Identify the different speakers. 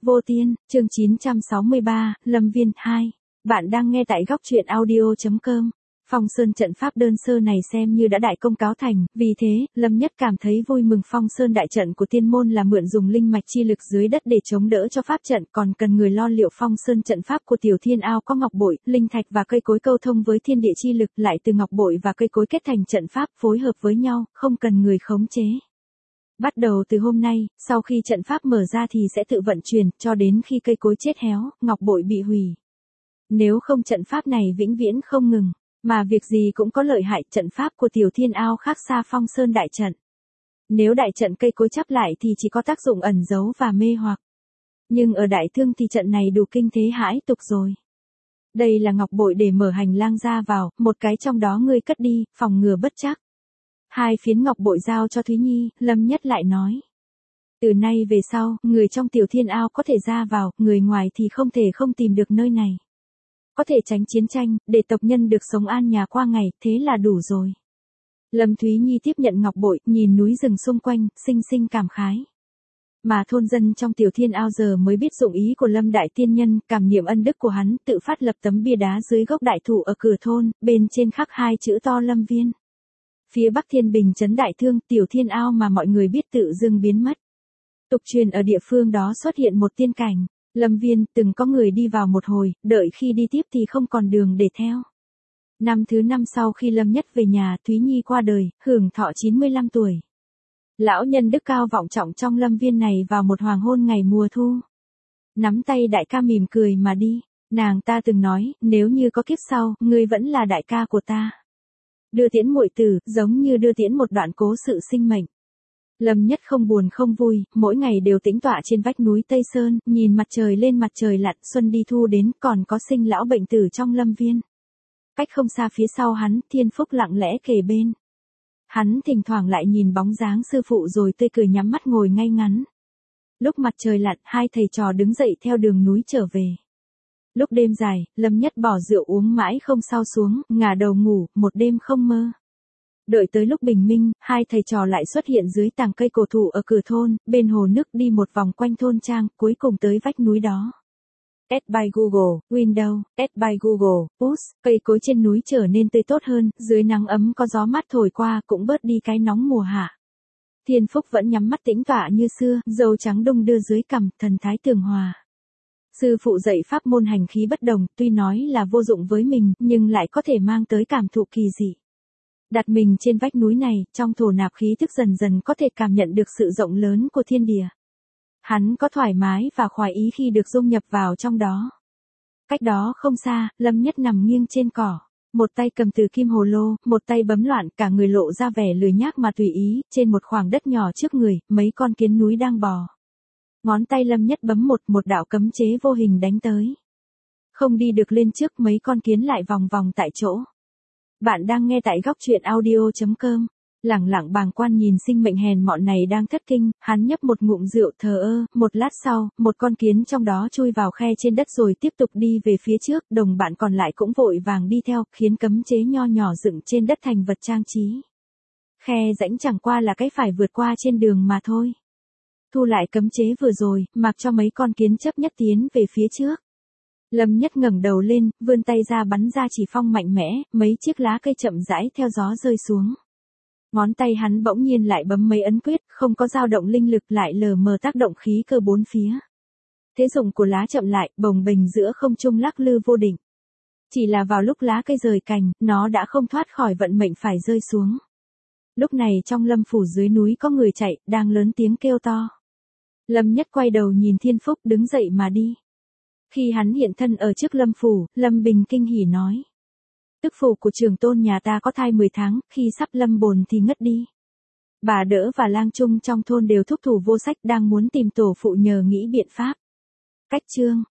Speaker 1: Vô Tiên, chương 963, Lâm Viên 2. Bạn đang nghe tại góc truyện audio.com. Phong Sơn trận pháp đơn sơ này xem như đã đại công cáo thành, vì thế, Lâm Nhất cảm thấy vui mừng. Phong Sơn đại trận của tiên môn là mượn dùng linh mạch chi lực dưới đất để chống đỡ cho pháp trận, còn cần người lo liệu. Phong Sơn trận pháp của Tiểu Thiên Ao có ngọc bội, linh thạch và cây cối câu thông với thiên địa chi lực, lại từ ngọc bội và cây cối kết thành trận pháp phối hợp với nhau, không cần người khống chế. Bắt đầu từ hôm nay, sau khi trận pháp mở ra thì sẽ tự vận chuyển, cho đến khi cây cối chết héo, ngọc bội bị hủy. Nếu không trận pháp này vĩnh viễn không ngừng, mà việc gì cũng có lợi hại. Trận pháp của Tiểu Thiên Ao khác xa Phong Sơn đại trận. Nếu đại trận cây cối chắp lại thì chỉ có tác dụng ẩn giấu và mê hoặc. Nhưng ở Đại Thương thì trận này đủ kinh thế hãi tục rồi. Đây là ngọc bội để mở hành lang ra vào, một cái trong đó ngươi cất đi, phòng ngừa bất trắc. Hai phiến ngọc bội giao cho Thúy Nhi, Lâm Nhất lại nói. Từ nay về sau, người trong Tiểu Thiên Ao có thể ra vào, người ngoài thì không thể không tìm được nơi này. Có thể tránh chiến tranh, để tộc nhân được sống an nhàn qua ngày, thế là đủ rồi. Lâm Thúy Nhi tiếp nhận ngọc bội, nhìn núi rừng xung quanh, sinh cảm khái. Mà thôn dân trong Tiểu Thiên Ao giờ mới biết dụng ý của Lâm Đại Tiên Nhân, cảm niệm ân đức của hắn, tự phát lập tấm bia đá dưới gốc đại thụ ở cửa thôn, bên trên khắc hai chữ to Lâm Viên. Phía Bắc Thiên Bình trấn Đại Thương, Tiểu Thiên Ao mà mọi người biết tự dưng biến mất. Tục truyền ở địa phương đó xuất hiện một tiên cảnh, Lâm Viên, từng có người đi vào một hồi, đợi khi đi tiếp thì không còn đường để theo. Năm thứ 5 sau khi Lâm Nhất về nhà, Thúy Nhi qua đời, hưởng thọ 95 tuổi. Lão nhân đức cao vọng trọng trong Lâm Viên này vào một hoàng hôn ngày mùa thu. Nắm tay đại ca mỉm cười mà đi, nàng ta từng nói, nếu như có kiếp sau, ngươi vẫn là đại ca của ta. Đưa tiễn muội tử, giống như đưa tiễn một đoạn cố sự sinh mệnh. Lâm Nhất không buồn không vui, mỗi ngày đều tĩnh tọa trên vách núi Tây Sơn, nhìn mặt trời lên mặt trời lặn, xuân đi thu đến, còn có sinh lão bệnh tử trong Lâm Viên. Cách không xa phía sau hắn, Thiên Phúc lặng lẽ kề bên. Hắn thỉnh thoảng lại nhìn bóng dáng sư phụ rồi tươi cười nhắm mắt ngồi ngay ngắn. Lúc mặt trời lặn, hai thầy trò đứng dậy theo đường núi trở về. Lúc đêm dài, Lâm Nhất bỏ rượu uống mãi không sao xuống, ngả đầu ngủ, một đêm không mơ. Đợi tới lúc bình minh, hai thầy trò lại xuất hiện dưới tàng cây cổ thụ ở cửa thôn, bên hồ nước đi một vòng quanh thôn trang, cuối cùng tới vách núi đó. Add by Google, Windows, Add by Google, Push, cây cối trên núi trở nên tươi tốt hơn, dưới nắng ấm có gió mát thổi qua cũng bớt đi cái nóng mùa hạ. Thiên Phúc vẫn nhắm mắt tĩnh tọa như xưa, râu trắng đung đưa dưới cằm, thần thái tường hòa. Sư phụ dạy pháp môn hành khí bất đồng, tuy nói là vô dụng với mình, nhưng lại có thể mang tới cảm thụ kỳ dị. Đặt mình trên vách núi này, trong thổ nạp khí thức dần dần có thể cảm nhận được sự rộng lớn của thiên địa. Hắn có thoải mái và khoái ý khi được dung nhập vào trong đó. Cách đó không xa, Lâm Nhất nằm nghiêng trên cỏ. Một tay cầm từ kim hồ lô, một tay bấm loạn, cả người lộ ra vẻ lười nhác mà tùy ý, trên một khoảng đất nhỏ trước người, mấy con kiến núi đang bò. Ngón tay Lâm Nhất bấm một đạo cấm chế vô hình đánh tới. Không đi được lên trước, mấy con kiến lại vòng vòng tại chỗ. Bạn đang nghe tại góc truyện audio.com. Lẳng lặng bàng quan nhìn sinh mệnh hèn mọn này đang thất kinh, hắn nhấp một ngụm rượu thờ ơ, một lát sau, một con kiến trong đó chui vào khe trên đất rồi tiếp tục đi về phía trước, đồng bạn còn lại cũng vội vàng đi theo, khiến cấm chế nho nhỏ dựng trên đất thành vật trang trí. Khe rãnh chẳng qua là cái phải vượt qua trên đường mà thôi. Thu lại cấm chế vừa rồi, mặc cho mấy con kiến chấp nhất tiến về phía trước. Lâm Nhất ngẩng đầu lên, vươn tay ra bắn ra chỉ phong mạnh mẽ, mấy chiếc lá cây chậm rãi theo gió rơi xuống. Ngón tay hắn bỗng nhiên lại bấm mấy ấn quyết, không có dao động linh lực, lại lờ mờ tác động khí cơ bốn phía. Thế dụng của lá chậm lại, bồng bềnh giữa không trung lắc lư vô định. Chỉ là vào lúc lá cây rời cành, nó đã không thoát khỏi vận mệnh phải rơi xuống. Lúc này trong Lâm phủ dưới núi có người chạy, đang lớn tiếng kêu to. Lâm Nhất quay đầu nhìn Thiên Phúc đứng dậy mà đi. Khi hắn hiện thân ở trước Lâm phủ, Lâm Bình kinh hỉ nói. Tức phụ của trưởng tôn nhà ta có thai 10 tháng, khi sắp lâm bồn thì ngất đi. Bà đỡ và lang trung trong thôn đều thúc thủ vô sách, đang muốn tìm tổ phụ nhờ nghĩ biện pháp. Cách chương.